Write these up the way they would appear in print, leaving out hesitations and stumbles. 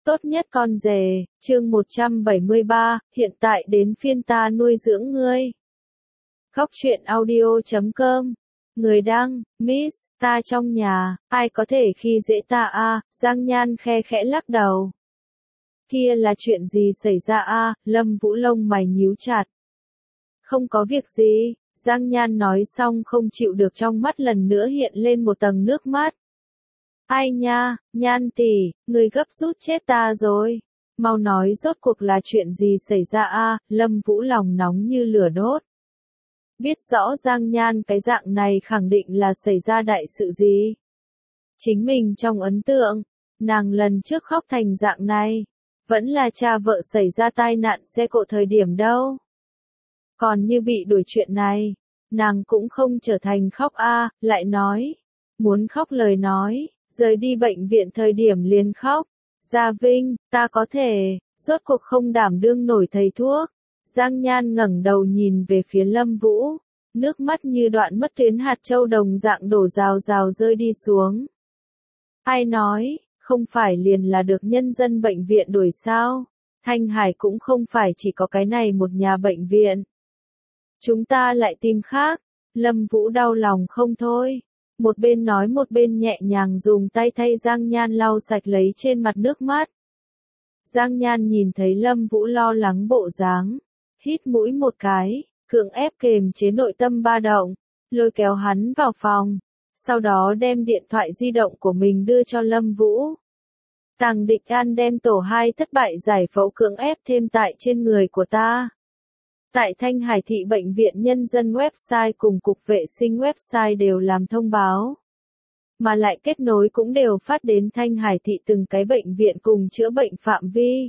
Tốt nhất con rể, chương 173, hiện tại đến phiên ta nuôi dưỡng ngươi. Góc truyện audio.com. Người đăng, Miss, ta trong nhà, ai có thể khi dễ ta a? Giang Nhan khe khẽ lắc đầu. Kia là chuyện gì xảy ra a? Lâm Vũ lông mày nhíu chặt. Không có việc gì, Giang Nhan nói xong không chịu được trong mắt lần nữa hiện lên một tầng nước mắt. Ai nha, Nhan tỷ, người gấp rút chết ta rồi. Mau nói rốt cuộc là chuyện gì xảy ra a? Lâm Vũ lòng nóng như lửa đốt. Biết rõ Giang Nhan cái dạng này khẳng định là xảy ra đại sự gì. Chính mình trong ấn tượng, nàng lần trước khóc thành dạng này, vẫn là cha vợ xảy ra tai nạn xe cộ thời điểm đâu. Còn như bị đuổi chuyện này, nàng cũng không trở thành khóc a, lại nói, muốn khóc lời nói, rời đi bệnh viện thời điểm liền khóc. Gia Vinh, ta có thể, rốt cuộc không đảm đương nổi thầy thuốc. Giang Nhan ngẩng đầu nhìn về phía Lâm Vũ, nước mắt như đoạn mất tuyến hạt châu đồng dạng đổ rào rào rơi đi xuống. Ai nói, không phải liền là được nhân dân bệnh viện đuổi sao? Thanh Hải cũng không phải chỉ có cái này một nhà bệnh viện. Chúng ta lại tìm khác. Lâm Vũ đau lòng không thôi. Một bên nói một bên nhẹ nhàng dùng tay thay Giang Nhan lau sạch lấy trên mặt nước mắt. Giang Nhan nhìn thấy Lâm Vũ lo lắng bộ dáng, hít mũi một cái, cưỡng ép kềm chế nội tâm ba động, lôi kéo hắn vào phòng, sau đó đem điện thoại di động của mình đưa cho Lâm Vũ. Tàng Địch An đem tổ 2 thất bại giải phẫu cưỡng ép thêm tại trên người của ta. Tại Thanh Hải thị bệnh viện nhân dân website cùng cục vệ sinh website đều làm thông báo. Mà lại kết nối cũng đều phát đến Thanh Hải thị từng cái bệnh viện cùng chữa bệnh phạm vi.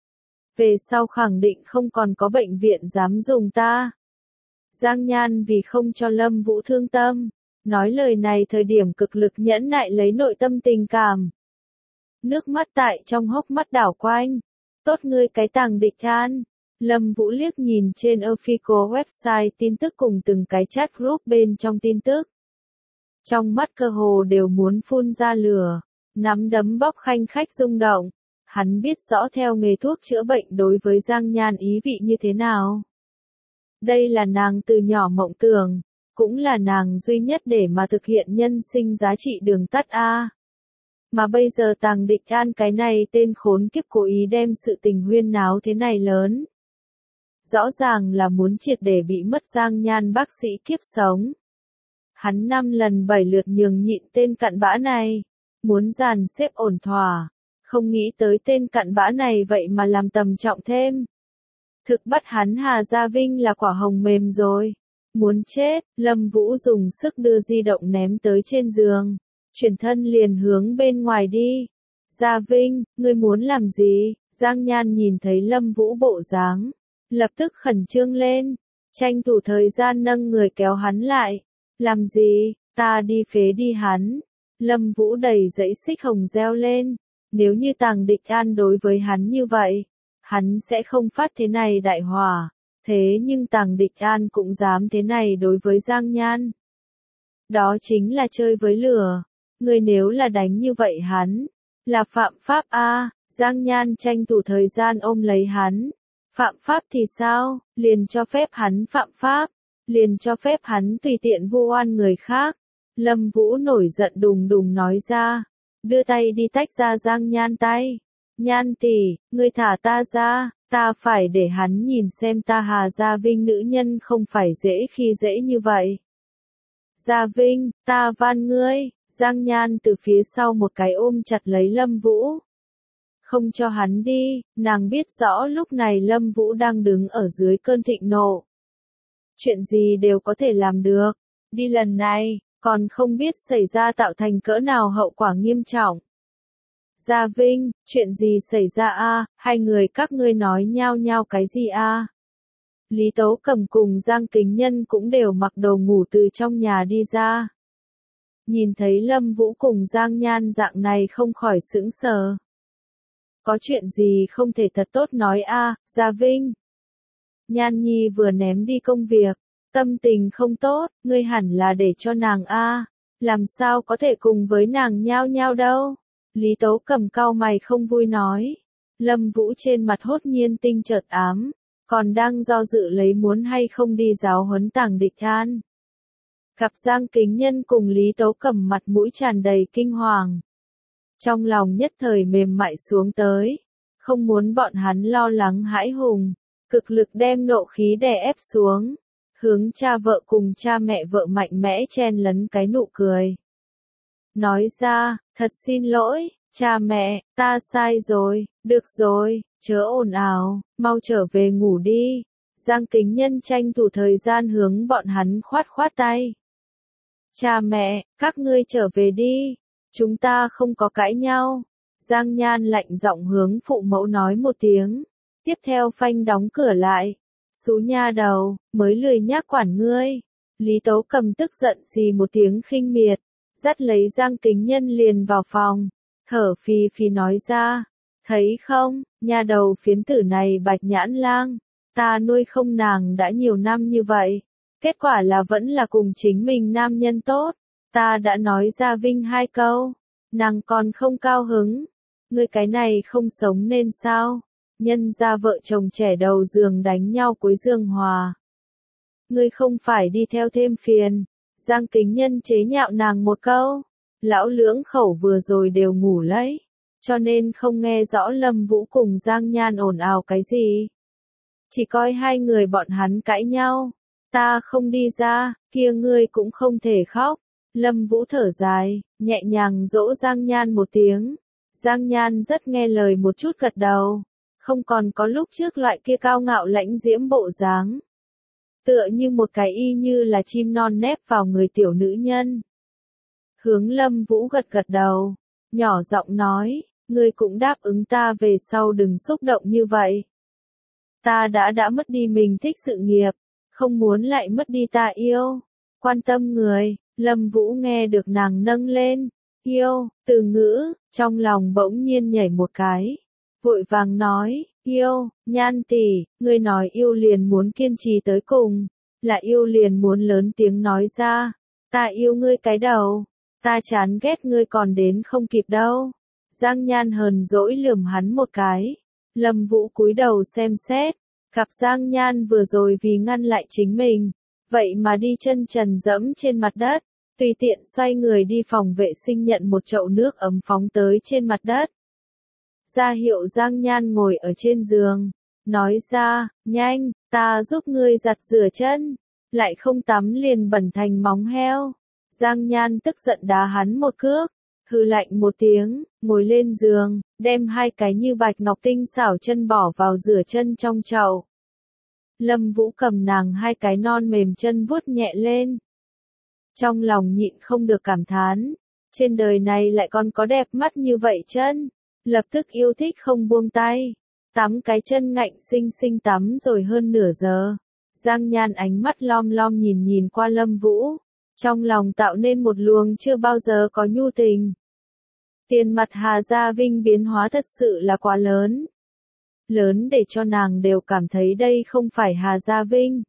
Về sau khẳng định không còn có bệnh viện dám dùng ta. Giang Nhan vì không cho Lâm Vũ thương tâm, nói lời này thời điểm cực lực nhẫn nại lấy nội tâm tình cảm. Nước mắt tại trong hốc mắt đảo quanh. Tốt ngươi cái Tàng Địch An. Lâm Vũ liếc nhìn trên official website tin tức cùng từng cái chat group bên trong tin tức. Trong mắt cơ hồ đều muốn phun ra lửa, nắm đấm bóp khanh khách rung động. Hắn biết rõ theo nghề thuốc chữa bệnh đối với Giang Nhan ý vị như thế nào. Đây là nàng từ nhỏ mộng tưởng, cũng là nàng duy nhất để mà thực hiện nhân sinh giá trị đường tắt A. Mà bây giờ Tàng Địch An cái này tên khốn kiếp cố ý đem sự tình huyên náo thế này lớn. Rõ ràng là muốn triệt để bị mất Giang Nhan bác sĩ kiếp sống. Hắn 5 lần 7 lượt nhường nhịn tên cặn bã này, muốn dàn xếp ổn thỏa, không nghĩ tới tên cặn bã này vậy mà làm tầm trọng thêm. Thực bắt hắn Hà Gia Vinh là quả hồng mềm rồi. Muốn chết, Lâm Vũ dùng sức đưa di động ném tới trên giường, chuyển thân liền hướng bên ngoài đi. Gia Vinh, ngươi muốn làm gì? Giang Nhan nhìn thấy Lâm Vũ bộ dáng, lập tức khẩn trương lên, tranh thủ thời gian nâng người kéo hắn lại. Làm gì, ta đi phế đi hắn. Lâm Vũ đầy dãy xích hồng reo lên, nếu như Tàng Địch An đối với hắn như vậy, hắn sẽ không phát thế này đại hỏa. Thế nhưng Tàng Địch An cũng dám thế này đối với Giang Nhan. Đó chính là chơi với lửa. Người nếu là đánh như vậy hắn, là phạm pháp a. Giang Nhan tranh thủ thời gian ôm lấy hắn. Phạm pháp thì sao, liền cho phép hắn phạm pháp, liền cho phép hắn tùy tiện vu oan người khác. Lâm Vũ nổi giận đùng đùng nói ra, đưa tay đi tách ra Giang Nhan tay. Nhan tỷ, ngươi thả ta ra, ta phải để hắn nhìn xem ta Hà Gia Vinh nữ nhân không phải dễ khi dễ như vậy. Gia Vinh, ta van ngươi. Giang Nhan từ phía sau một cái ôm chặt lấy Lâm Vũ. Không cho hắn đi, nàng biết rõ lúc này Lâm Vũ đang đứng ở dưới cơn thịnh nộ. Chuyện gì đều có thể làm được, đi lần này, còn không biết xảy ra tạo thành cỡ nào hậu quả nghiêm trọng. Gia Vinh, chuyện gì xảy ra a? Hai người các ngươi nói nhao nhao cái gì a? Lý Tấu Cầm cùng Giang Kính Nhân cũng đều mặc đồ ngủ từ trong nhà đi ra. Nhìn thấy Lâm Vũ cùng Giang Nhan dạng này không khỏi sững sờ. Có chuyện gì không thể thật tốt nói a, Gia Vinh? Nhan Nhi vừa ném đi công việc, tâm tình không tốt, ngươi hẳn là để cho nàng a, làm sao có thể cùng với nàng nhao nhao đâu? Lý Tấu Cầm cau mày không vui nói, Lâm Vũ trên mặt hốt nhiên tinh chợt ám, còn đang do dự lấy muốn hay không đi giáo huấn Tàng Địch Than. Gặp Giang Kính Nhân cùng Lý Tấu Cầm mặt mũi tràn đầy kinh hoàng. Trong lòng nhất thời mềm mại xuống tới, không muốn bọn hắn lo lắng hãi hùng, cực lực đem nộ khí đè ép xuống, hướng cha vợ cùng cha mẹ vợ mạnh mẽ chen lấn cái nụ cười. Nói ra, thật xin lỗi, cha mẹ, ta sai rồi, được rồi, chớ ồn ào, mau trở về ngủ đi. Giang Kính Nhân tranh thủ thời gian hướng bọn hắn khoát khoát tay. Cha mẹ, các ngươi trở về đi, chúng ta không có cãi nhau. Giang Nhan lạnh giọng hướng phụ mẫu nói một tiếng, tiếp theo phanh đóng cửa lại. Xú nha đầu, mới lười nhác quản ngươi. Lý Tấu Cầm tức giận xì một tiếng khinh miệt, dắt lấy Giang Kính Nhân liền vào phòng, thở phì phì nói ra, thấy không, nha đầu phiến tử này Bạch Nhãn Lang, ta nuôi không nàng đã nhiều năm như vậy, kết quả là vẫn là cùng chính mình nam nhân tốt, ta đã nói ra vinh 2 câu, nàng còn không cao hứng, ngươi cái này không sống nên sao, nhân ra vợ chồng trẻ đầu giường đánh nhau cuối giường hòa. Ngươi không phải đi theo thêm phiền. Giang Kính Nhân chế nhạo nàng một câu, lão lưỡng khẩu vừa rồi đều ngủ lấy, cho nên không nghe rõ Lâm Vũ cùng Giang Nhan ồn ào cái gì. Chỉ coi hai người bọn hắn cãi nhau, ta không đi ra, kia ngươi cũng không thể khóc. Lâm Vũ thở dài, nhẹ nhàng dỗ Giang Nhan một tiếng. Giang Nhan rất nghe lời một chút gật đầu, không còn có lúc trước loại kia cao ngạo lãnh diễm bộ dáng. Tựa như một cái y như là chim non nép vào người tiểu nữ nhân. Hướng Lâm Vũ gật gật đầu, nhỏ giọng nói, ngươi cũng đáp ứng ta về sau đừng xúc động như vậy. Ta đã mất đi mình thích sự nghiệp, không muốn lại mất đi ta yêu, quan tâm người. Lâm Vũ nghe được nàng nâng lên, yêu, từ ngữ, trong lòng bỗng nhiên nhảy một cái, vội vàng nói, yêu, Nhan tỷ, ngươi nói yêu liền muốn kiên trì tới cùng, là yêu liền muốn lớn tiếng nói ra, ta yêu ngươi cái đầu, ta chán ghét ngươi còn đến không kịp đâu. Giang Nhan hờn dỗi lườm hắn một cái, Lâm Vũ cúi đầu xem xét, gặp Giang Nhan vừa rồi vì ngăn lại chính mình, vậy mà đi chân trần dẫm trên mặt đất, tùy tiện xoay người đi phòng vệ sinh nhận một chậu nước ấm phóng tới trên mặt đất. Ra hiệu Giang Nhan ngồi ở trên giường, nói ra, nhanh, ta giúp ngươi giặt rửa chân, lại không tắm liền bẩn thành móng heo. Giang Nhan tức giận đá hắn một cước, hừ lạnh một tiếng, ngồi lên giường, đem 2 cái như bạch ngọc tinh xảo chân bỏ vào rửa chân trong chậu. Lâm Vũ cầm nàng 2 cái non mềm chân vuốt nhẹ lên. Trong lòng nhịn không được cảm thán, trên đời này lại còn có đẹp mắt như vậy chân. Lập tức yêu thích không buông tay, tắm cái chân ngạnh xinh xinh tắm rồi hơn nửa giờ. Giang Nhan ánh mắt lom lom nhìn nhìn qua Lâm Vũ, trong lòng tạo nên một luồng chưa bao giờ có nhu tình. Tiền mặt Hà Gia Vinh biến hóa thật sự là quá lớn. Lớn để cho nàng đều cảm thấy đây không phải Hà Gia Vinh.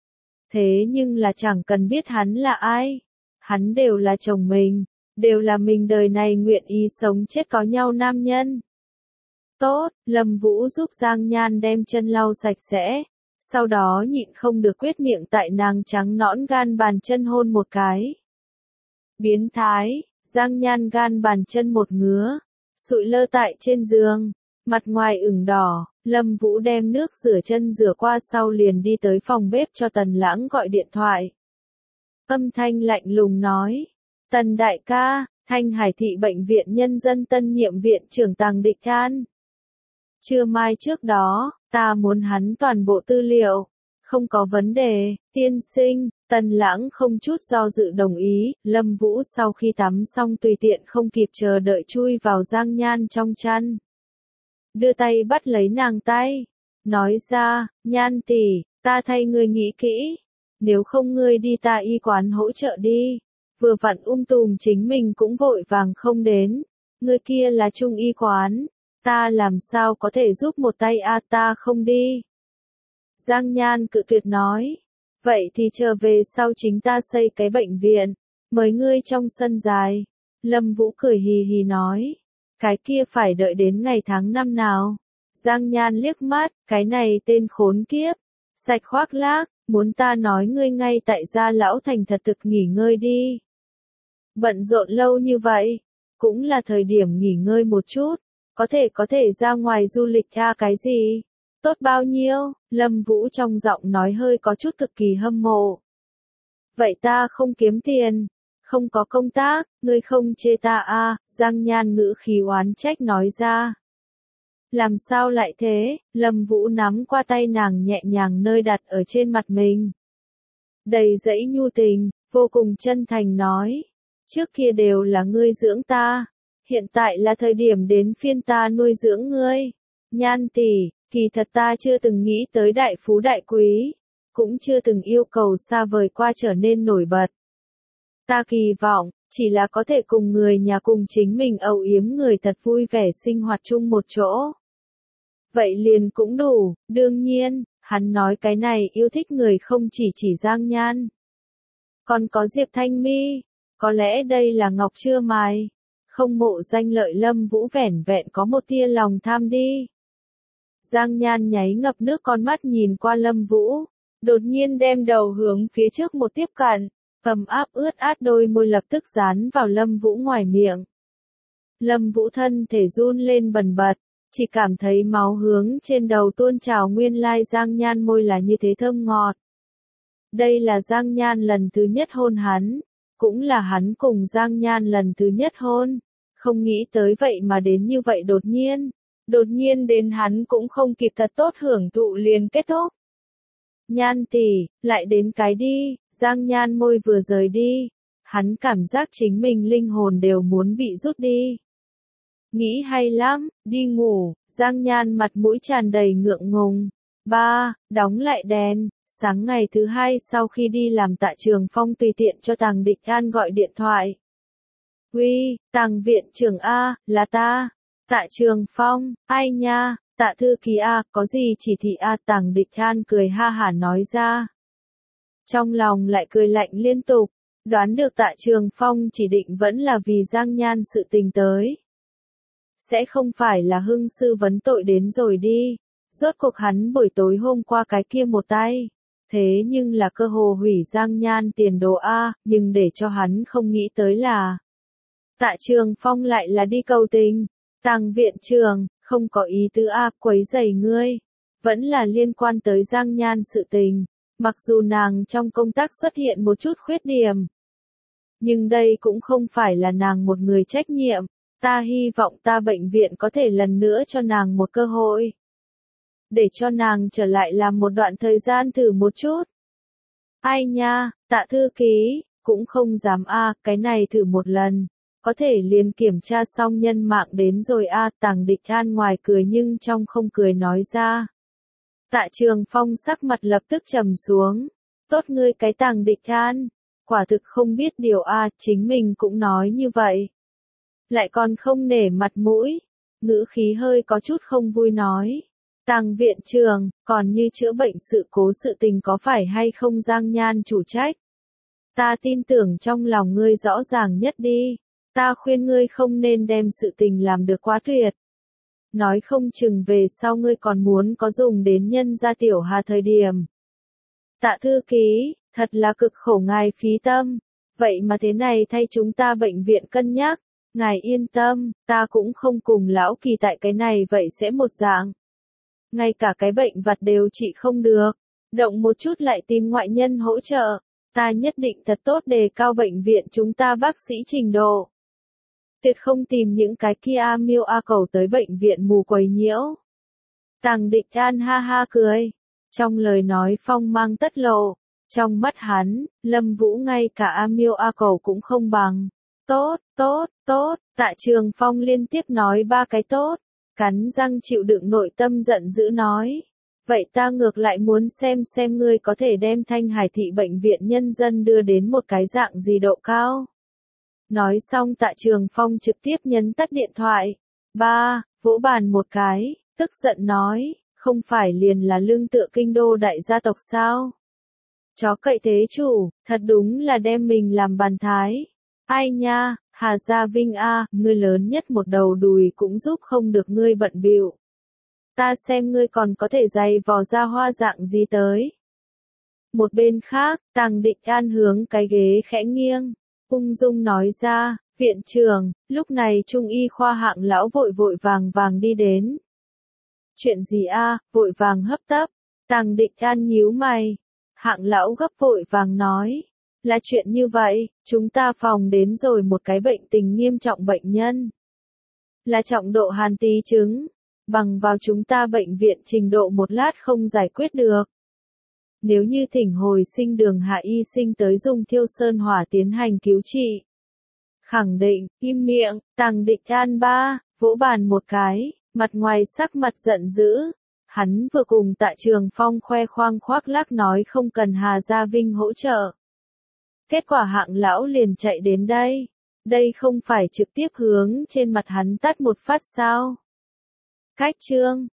Thế nhưng là chẳng cần biết hắn là ai, hắn đều là chồng mình. Đều là mình đời này nguyện ý sống chết có nhau nam nhân. Tốt, Lâm Vũ giúp Giang Nhan đem chân lau sạch sẽ, sau đó nhịn không được quyết miệng tại nàng trắng nõn gan bàn chân hôn một cái. Biến thái, Giang Nhan gan bàn chân một ngứa, sụi lơ tại trên giường, mặt ngoài ửng đỏ. Lâm Vũ đem nước rửa chân rửa qua sau liền đi tới phòng bếp cho Tần Lãng gọi điện thoại. Âm thanh lạnh lùng nói. Tần đại ca, Thanh Hải thị bệnh viện nhân dân tân nhiệm viện trưởng Tàng Địch Than. Trưa mai trước đó, ta muốn hắn toàn bộ tư liệu. Không có vấn đề, tiên sinh. Tần Lãng không chút do dự đồng ý. Lâm Vũ sau khi tắm xong tùy tiện không kịp chờ đợi chui vào Giang Nhan trong chăn. Đưa tay bắt lấy nàng tay. Nói ra, Nhan tỷ, ta thay ngươi nghĩ kỹ. Nếu không ngươi đi ta y quán hỗ trợ đi. Vừa vặn tùm chính mình cũng vội vàng không đến. Người kia là trung y quán. Ta làm sao có thể giúp một tay ta không đi. Giang Nhan cự tuyệt nói. Vậy thì chờ về sau chính ta xây cái bệnh viện. Mời ngươi trong sân dài. Lâm Vũ cười hì hì nói. Cái kia phải đợi đến ngày tháng năm nào. Giang Nhan liếc mắt, cái này tên khốn kiếp. Sạch khoác lác, muốn ta nói ngươi ngay tại gia lão thành thật thực nghỉ ngơi đi. Bận rộn lâu như vậy, cũng là thời điểm nghỉ ngơi một chút, có thể ra ngoài du lịch cái gì? Tốt bao nhiêu? Lâm Vũ trong giọng nói hơi có chút cực kỳ hâm mộ. Vậy ta không kiếm tiền, không có công tác, ngươi không chê ta Giang Nhan ngữ khí oán trách nói ra. Làm sao lại thế? Lâm Vũ nắm qua tay nàng nhẹ nhàng nơi đặt ở trên mặt mình. Đầy dẫy nhu tình, vô cùng chân thành nói. Trước kia đều là ngươi dưỡng ta, hiện tại là thời điểm đến phiên ta nuôi dưỡng ngươi. Nhan tỷ, kỳ thật ta chưa từng nghĩ tới đại phú đại quý, cũng chưa từng yêu cầu xa vời qua trở nên nổi bật. Ta kỳ vọng, chỉ là có thể cùng người nhà cùng chính mình âu yếm người thật vui vẻ sinh hoạt chung một chỗ. Vậy liền cũng đủ, đương nhiên, hắn nói cái này yêu thích người không chỉ Giang Nhan. Còn có Diệp Thanh Mi, có lẽ đây là ngọc chưa mài. Không mộ danh lợi Lâm Vũ vẻn vẹn có một tia lòng tham đi. Giang Nhan nháy ngập nước con mắt nhìn qua Lâm Vũ, đột nhiên đem đầu hướng phía trước một tiếp cận, ấm áp ướt át đôi môi lập tức dán vào Lâm Vũ ngoài miệng. Lâm Vũ thân thể run lên bần bật, chỉ cảm thấy máu hướng trên đầu tuôn trào nguyên lai Giang Nhan môi là như thế thơm ngọt. Đây là Giang Nhan lần thứ nhất hôn hắn, cũng là hắn cùng Giang Nhan lần thứ nhất hôn, không nghĩ tới vậy mà đến như vậy đột nhiên đến hắn cũng không kịp thật tốt hưởng thụ liền kết thúc. Nhan tỷ, lại đến cái đi, Giang Nhan môi vừa rời đi, hắn cảm giác chính mình linh hồn đều muốn bị rút đi. Nghĩ hay lắm, đi ngủ, Giang Nhan mặt mũi tràn đầy ngượng ngùng. Đóng lại đèn, sáng ngày thứ hai sau khi đi làm Tạ Trường Phong tùy tiện cho Tàng Địch An gọi điện thoại. Uy, Tàng viện trưởng là ta. Tạ Trường Phong, ai nha, Tạ thư ký có gì chỉ thị Tàng Địch An cười ha hả nói ra. Trong lòng lại cười lạnh liên tục, đoán được Tạ Trường Phong chỉ định vẫn là vì Giang Nhan sự tình tới. Sẽ không phải là hưng sư vấn tội đến rồi đi, rốt cuộc hắn buổi tối hôm qua cái kia một tay. Thế nhưng là cơ hồ hủy Giang Nhan tiền đồ nhưng để cho hắn không nghĩ tới là Tạ Trường Phong lại là đi cầu tình. Tàng viện trưởng, không có ý tứ quấy rầy ngươi. Vẫn là liên quan tới Giang Nhan sự tình. Mặc dù nàng trong công tác xuất hiện một chút khuyết điểm. Nhưng đây cũng không phải là nàng một người trách nhiệm. Ta hy vọng ta bệnh viện có thể lần nữa cho nàng một cơ hội. Để cho nàng trở lại làm một đoạn thời gian thử một chút. Ai nha, Tạ thư ký, cũng không dám cái này thử một lần. Có thể liền kiểm tra xong nhân mạng đến rồi Tàng Địch An ngoài cười nhưng trong không cười nói ra. Tạ Trường Phong sắc mặt lập tức trầm xuống. Tốt ngươi cái Tàng Địch An, quả thực không biết điều chính mình cũng nói như vậy. Lại còn không nể mặt mũi, ngữ khí hơi có chút không vui nói. Tàng viện trưởng, còn như chữa bệnh sự cố sự tình có phải hay không Giang Nhan chủ trách? Ta tin tưởng trong lòng ngươi rõ ràng nhất đi. Ta khuyên ngươi không nên đem sự tình làm được quá tuyệt. Nói không chừng về sau ngươi còn muốn có dùng đến nhân gia tiểu hà thời điểm. Tạ thư ký, thật là cực khổ ngài phí tâm. Vậy mà thế này thay chúng ta bệnh viện cân nhắc. Ngài yên tâm, ta cũng không cùng lão Kỳ tại cái này vậy sẽ một dạng. Ngay cả cái bệnh vặt đều trị không được. Động một chút lại tìm ngoại nhân hỗ trợ. Ta nhất định thật tốt đề cao bệnh viện chúng ta bác sĩ trình độ. Tuyệt không tìm những cái kia miêu cầu tới bệnh viện mù quấy nhiễu. Tàng Địch An ha ha cười. Trong lời nói phong mang tất lộ. Trong mắt hắn, Lâm Vũ ngay cả miêu cầu cũng không bằng. Tốt, Tạ Trường Phong liên tiếp nói ba cái tốt. Cắn răng chịu đựng nội tâm giận dữ nói. Vậy ta ngược lại muốn xem ngươi có thể đem Thanh Hải thị bệnh viện nhân dân đưa đến một cái dạng gì độ cao. Nói xong Tạ Trường Phong trực tiếp nhấn tắt điện thoại. Vỗ bàn một cái, tức giận nói, không phải liền là lương tựa kinh đô đại gia tộc sao? Chó cậy thế chủ, thật đúng là đem mình làm bàn thái. Ai nha, Hà Gia Vinh ngươi lớn nhất một đầu đùi cũng giúp không được ngươi bận bịu. ta xem ngươi còn có thể giày vò ra hoa dạng gì tới. Một bên khác, Tàng Định An hướng cái ghế khẽ nghiêng, ung dung nói ra, viện trưởng, lúc này Trung y khoa Hạng lão vội vội vàng vàng đi đến. Chuyện gì a? Vội vàng hấp tấp. Tàng Định An nhíu mày. Hạng lão gấp vội vàng nói, là chuyện như vậy, chúng ta phòng đến rồi một cái bệnh tình nghiêm trọng bệnh nhân. Là trọng độ hàn tí chứng, bằng vào chúng ta bệnh viện trình độ một lát không giải quyết được. Nếu như thỉnh hồi sinh Đường Hạ y sinh tới dùng thiêu sơn hỏa tiến hành cứu trị. Khẳng định, im miệng, Tàng Định An ba, vỗ bàn một cái, mặt ngoài sắc mặt giận dữ. Hắn vừa cùng tại Trường Phong khoe khoang khoác lác nói không cần Hà Gia Vinh hỗ trợ. Kết quả Hạng lão liền chạy đến đây. Đây không phải trực tiếp hướng trên mặt hắn tát một phát sao? Cách chương